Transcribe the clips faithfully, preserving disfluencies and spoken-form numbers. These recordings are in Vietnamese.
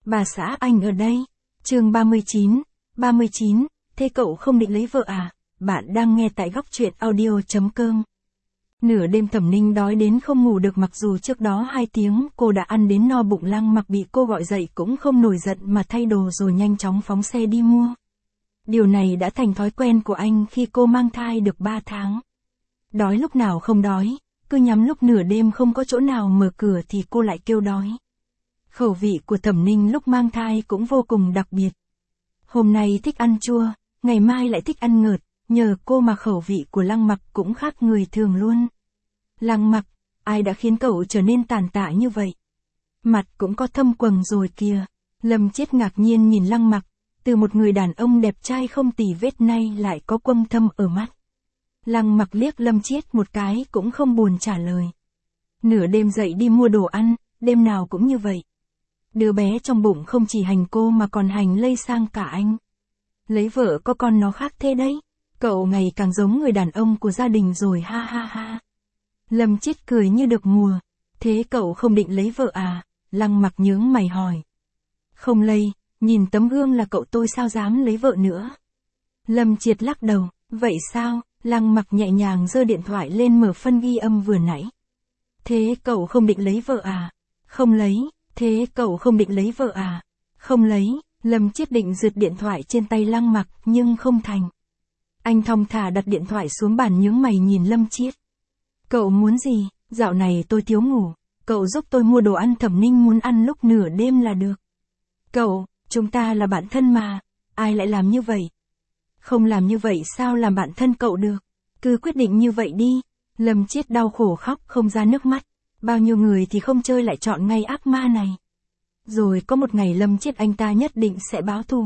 Bà xã anh ở đây. Chương ba mươi chín. ba mươi chín, thế cậu không định lấy vợ à? Bạn đang nghe tại góc truyện audio.com. Nửa đêm Thẩm Ninh đói đến không ngủ được, mặc dù trước đó hai tiếng cô đã ăn đến no bụng. Lăng Mặc bị cô gọi dậy cũng không nổi giận mà thay đồ rồi nhanh chóng phóng xe đi mua. Điều này đã thành thói quen của anh khi cô mang thai được ba tháng. Đói lúc nào không đói, cứ nhắm lúc nửa đêm không có chỗ nào mở cửa thì cô lại kêu đói. Khẩu vị của Thẩm Ninh lúc mang thai cũng vô cùng đặc biệt. Hôm nay thích ăn chua, ngày mai lại thích ăn ngọt, nhờ cô mà khẩu vị của Lăng Mặc cũng khác người thường luôn. Lăng Mặc, ai đã khiến cậu trở nên tàn tạ như vậy? Mặt cũng có thâm quầng rồi kìa. Lâm Chiết ngạc nhiên nhìn Lăng Mặc, từ một người đàn ông đẹp trai không tì vết nay lại có quầng thâm ở mắt. Lăng Mặc liếc Lâm Chiết một cái cũng không buồn trả lời. Nửa đêm dậy đi mua đồ ăn, đêm nào cũng như vậy. Đứa bé trong bụng không chỉ hành cô mà còn hành lây sang cả anh. Lấy vợ có con nó khác thế đấy. Cậu ngày càng giống người đàn ông của gia đình rồi, ha ha ha. Lâm Chiết cười như được mùa. Thế cậu không định lấy vợ à? Lăng Mặc nhướng mày hỏi. Không lây, nhìn tấm gương là cậu tôi sao dám lấy vợ nữa. Lâm Chiết lắc đầu. Vậy sao? Lăng Mặc nhẹ nhàng giơ điện thoại lên mở phân ghi âm vừa nãy. Thế cậu không định lấy vợ à? Không lấy. Thế cậu không định lấy vợ à? Không lấy. Lâm Chiết định giật điện thoại trên tay Lăng Mặc nhưng không thành. Anh thong thả đặt điện thoại xuống bàn nhướng mày nhìn Lâm Chiết. Cậu muốn gì? Dạo này tôi thiếu ngủ. Cậu giúp tôi mua đồ ăn, Thẩm Ninh muốn ăn lúc nửa đêm là được. Cậu, chúng ta là bạn thân mà. Ai lại làm như vậy? Không làm như vậy sao làm bạn thân cậu được? Cứ quyết định như vậy đi. Lâm Chiết đau khổ khóc không ra nước mắt. Bao nhiêu người thì không chơi lại chọn ngay ác ma này. Rồi có một ngày Lâm Chiết anh ta nhất định sẽ báo thù.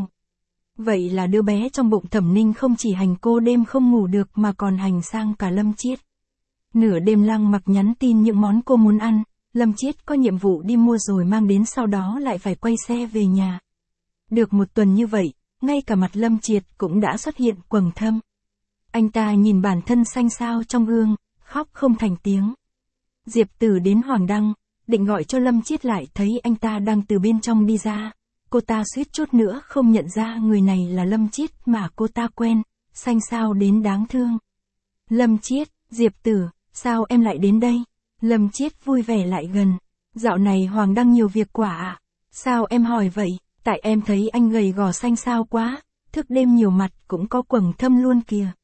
Vậy là đứa bé trong bụng Thẩm Ninh không chỉ hành cô đêm không ngủ được mà còn hành sang cả Lâm Chiết. Nửa đêm Lăng Mặc nhắn tin những món cô muốn ăn. Lâm Chiết có nhiệm vụ đi mua rồi mang đến, sau đó lại phải quay xe về nhà. Được một tuần như vậy, ngay cả mặt Lâm Chiết cũng đã xuất hiện quầng thâm. Anh ta nhìn bản thân xanh xao trong gương, khóc không thành tiếng. Diệp Tử đến Hoàng Đăng, định gọi cho Lâm Chiết lại thấy anh ta đang từ bên trong đi ra. Cô ta suýt chút nữa không nhận ra người này là Lâm Chiết mà cô ta quen, xanh xao đến đáng thương. Lâm Chiết, Diệp Tử, sao em lại đến đây? Lâm Chiết vui vẻ lại gần. Dạo này Hoàng Đăng nhiều việc quả ạ. À? Sao em hỏi vậy? Tại em thấy anh gầy gò xanh xao quá, thức đêm nhiều mặt cũng có quầng thâm luôn kìa.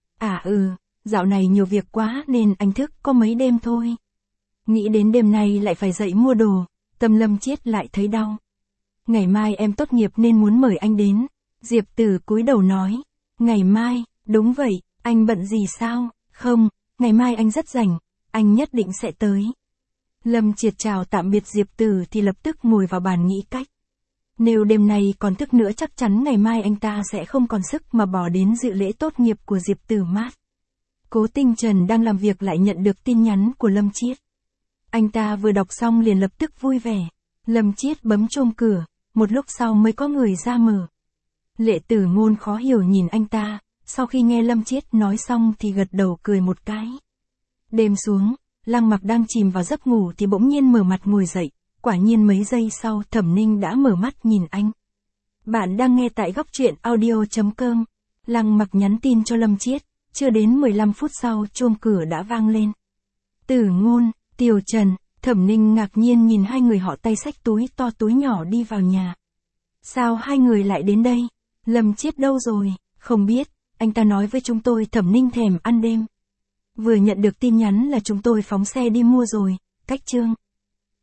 À ừ, dạo này nhiều việc quá nên anh thức có mấy đêm thôi. Nghĩ đến đêm nay lại phải dậy mua đồ, tâm Lâm Chiết lại thấy đau. Ngày mai em tốt nghiệp nên muốn mời anh đến. Diệp Tử cúi đầu nói. Ngày mai, đúng vậy, anh bận gì sao? Không, ngày mai anh rất rảnh, anh nhất định sẽ tới. Lâm Chiết chào tạm biệt Diệp Tử thì lập tức ngồi vào bàn nghĩ cách. Nếu đêm nay còn thức nữa chắc chắn ngày mai anh ta sẽ không còn sức mà bỏ đến dự lễ tốt nghiệp của Diệp Tử Mát. Cố Tinh Trần đang làm việc lại nhận được tin nhắn của Lâm Chiết. Anh ta vừa đọc xong liền lập tức vui vẻ. Lâm Chiết bấm chuông cửa, một lúc sau mới có người ra mở. Lệ Tử Ngôn khó hiểu nhìn anh ta, sau khi nghe Lâm Chiết nói xong thì gật đầu cười một cái. Đêm xuống, Lăng Mặc đang chìm vào giấc ngủ thì bỗng nhiên mở mặt ngồi dậy, quả nhiên mấy giây sau Thẩm Ninh đã mở mắt nhìn anh. Bạn đang nghe tại góc truyện audio.com. Lăng Mặc nhắn tin cho Lâm Chiết, chưa đến mười lăm phút sau chuông cửa đã vang lên. Tử Ngôn, Tiểu Trần, Thẩm Ninh ngạc nhiên nhìn hai người họ tay xách túi to túi nhỏ đi vào nhà. Sao hai người lại đến đây? Lâm Chiết đâu rồi? Không biết, anh ta nói với chúng tôi Thẩm Ninh thèm ăn đêm. Vừa nhận được tin nhắn là chúng tôi phóng xe đi mua rồi, cách chương.